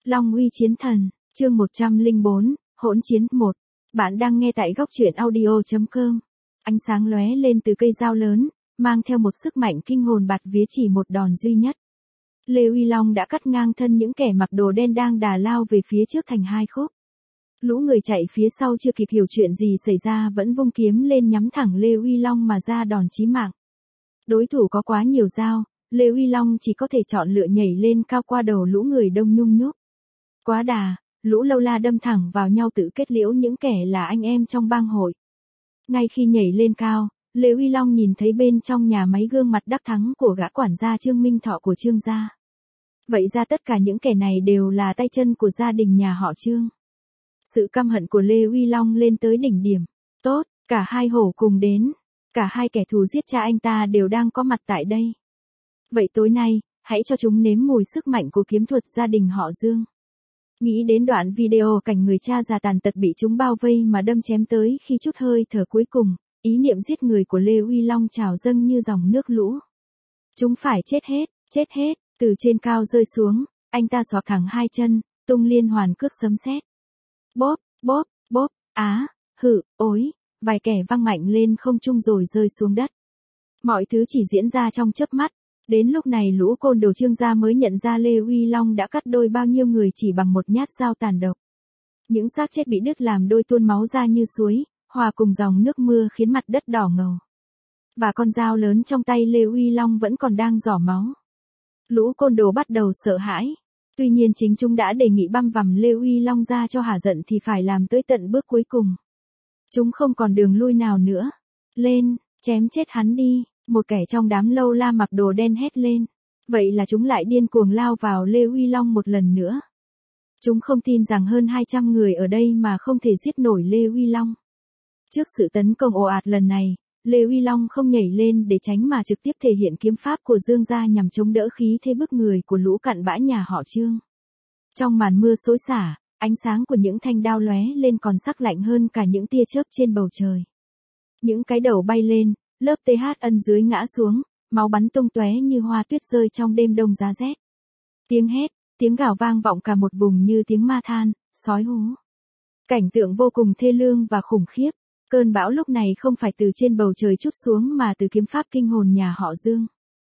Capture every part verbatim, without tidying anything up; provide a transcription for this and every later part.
Long uy chiến thần, chương một trăm lẻ bốn, hỗn chiến một. Bạn đang nghe tại góc truyện audio chấm com. Ánh sáng lóe lên từ cây dao lớn, mang theo một sức mạnh kinh hồn bạt vía chỉ một đòn duy nhất. Lê Uy Long đã cắt ngang thân những kẻ mặc đồ đen đang đà lao về phía trước thành hai khúc. Lũ người chạy phía sau chưa kịp hiểu chuyện gì xảy ra vẫn vung kiếm lên nhắm thẳng Lê Uy Long mà ra đòn chí mạng. Đối thủ có quá nhiều dao, Lê Uy Long chỉ có thể chọn lựa nhảy lên cao qua đầu lũ người đông nhung nhúc. Quá đà, lũ lâu la đâm thẳng vào nhau tự kết liễu những kẻ là anh em trong bang hội. Ngay khi nhảy lên cao, Lê Uy Long nhìn thấy bên trong nhà máy gương mặt đắc thắng của gã quản gia Trương Minh Thọ của Trương gia. Vậy ra tất cả những kẻ này đều là tay chân của gia đình nhà họ Trương. Sự căm hận của Lê Uy Long lên tới đỉnh điểm. Tốt, cả hai hổ cùng đến. Cả hai kẻ thù giết cha anh ta đều đang có mặt tại đây. Vậy tối nay, hãy cho chúng nếm mùi sức mạnh của kiếm thuật gia đình họ Dương. Nghĩ đến đoạn video cảnh người cha già tàn tật bị chúng bao vây mà đâm chém tới khi chút hơi thở cuối cùng, ý niệm giết người của Lê Uy Long trào dâng như dòng nước lũ. Chúng phải chết hết, chết hết, từ trên cao rơi xuống, anh ta xoạc thẳng hai chân, tung liên hoàn cước sấm sét. Bóp, bóp, bóp, á, hự, ối, vài kẻ văng mạnh lên không trung rồi rơi xuống đất. Mọi thứ chỉ diễn ra trong chớp mắt. Đến lúc này lũ côn đồ Trương gia mới nhận ra Lê Uy Long đã cắt đôi bao nhiêu người chỉ bằng một nhát dao tàn độc. Những xác chết bị đứt làm đôi tuôn máu ra như suối, hòa cùng dòng nước mưa khiến mặt đất đỏ ngầu. Và con dao lớn trong tay Lê Uy Long vẫn còn đang rỏ máu. Lũ côn đồ bắt đầu sợ hãi. Tuy nhiên chính chúng đã đề nghị băm vằm Lê Uy Long ra cho hả giận thì phải làm tới tận bước cuối cùng. Chúng không còn đường lui nào nữa. Lên, chém chết hắn đi. Một kẻ trong đám lâu la mặc đồ đen hét lên. Vậy là chúng lại điên cuồng lao vào Lê Uy Long một lần nữa. Chúng không tin rằng hơn hai trăm người ở đây mà không thể giết nổi Lê Uy Long. Trước sự tấn công ồ ạt lần này, Lê Uy Long không nhảy lên để tránh mà trực tiếp thể hiện kiếm pháp của Dương gia nhằm chống đỡ khí thế bức người của lũ cặn bã nhà họ Trương. Trong màn mưa xối xả, ánh sáng của những thanh đao lóe lên còn sắc lạnh hơn cả những tia chớp trên bầu trời. Những cái đầu bay lên. Lớp tê hát ân dưới ngã xuống, máu bắn tung tóe như hoa tuyết rơi trong đêm đông giá rét. Tiếng hét, tiếng gào vang vọng cả một vùng như tiếng ma than, sói hú. Cảnh tượng vô cùng thê lương và khủng khiếp. Cơn bão lúc này không phải từ trên bầu trời trút xuống mà từ kiếm pháp kinh hồn nhà họ Dương.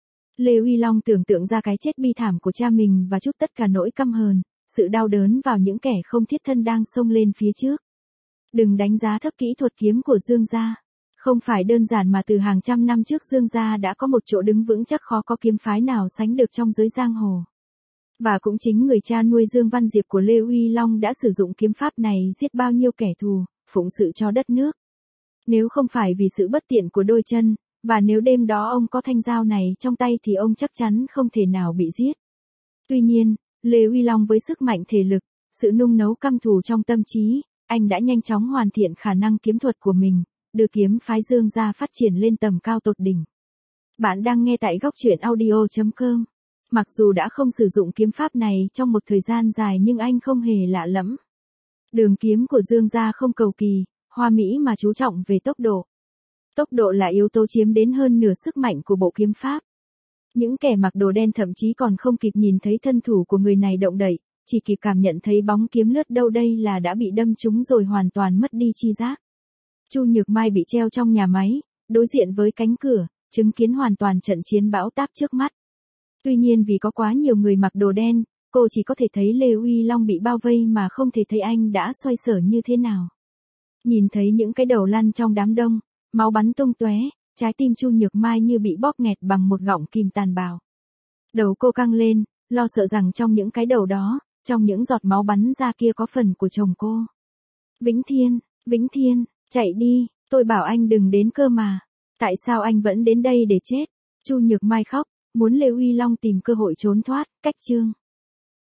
Lê Uy Long tưởng tượng ra cái chết bi thảm của cha mình và trút tất cả nỗi căm hờn, sự đau đớn vào những kẻ không thiết thân đang xông lên phía trước. Đừng đánh giá thấp kỹ thuật kiếm của Dương gia. Không phải đơn giản mà từ hàng trăm năm trước Dương gia đã có một chỗ đứng vững chắc khó có kiếm phái nào sánh được trong giới giang hồ. Và cũng chính người cha nuôi Dương Văn Diệp của Lê Uy Long đã sử dụng kiếm pháp này giết bao nhiêu kẻ thù, phụng sự cho đất nước. Nếu không phải vì sự bất tiện của đôi chân, và nếu đêm đó ông có thanh dao này trong tay thì ông chắc chắn không thể nào bị giết. Tuy nhiên, Lê Uy Long với sức mạnh thể lực, sự nung nấu căm thù trong tâm trí, anh đã nhanh chóng hoàn thiện khả năng kiếm thuật của mình. Đưa kiếm phái Dương gia phát triển lên tầm cao tột đỉnh. Bạn đang nghe tại góc truyện audio chấm com. Mặc dù đã không sử dụng kiếm pháp này trong một thời gian dài nhưng anh không hề lạ lẫm. Đường kiếm của Dương gia không cầu kỳ, hoa mỹ mà chú trọng về tốc độ. Tốc độ là yếu tố chiếm đến hơn nửa sức mạnh của bộ kiếm pháp. Những kẻ mặc đồ đen thậm chí còn không kịp nhìn thấy thân thủ của người này động đậy, chỉ kịp cảm nhận thấy bóng kiếm lướt đâu đây là đã bị đâm trúng rồi hoàn toàn mất đi chi giác. Chu Nhược Mai bị treo trong nhà máy, đối diện với cánh cửa, chứng kiến hoàn toàn trận chiến bão táp trước mắt. Tuy nhiên vì có quá nhiều người mặc đồ đen, cô chỉ có thể thấy Lê Uy Long bị bao vây mà không thể thấy anh đã xoay sở như thế nào. Nhìn thấy những cái đầu lăn trong đám đông, máu bắn tung tóe, trái tim Chu Nhược Mai như bị bóp nghẹt bằng một gọng kìm tàn bạo. Đầu cô căng lên, lo sợ rằng trong những cái đầu đó, trong những giọt máu bắn ra kia có phần của chồng cô. Vĩnh Thiên, Vĩnh Thiên. Chạy đi, tôi bảo anh đừng đến cơ mà. Tại sao anh vẫn đến đây để chết? Chu Nhược Mai khóc, muốn Lê Uy Long tìm cơ hội trốn thoát, cách Trương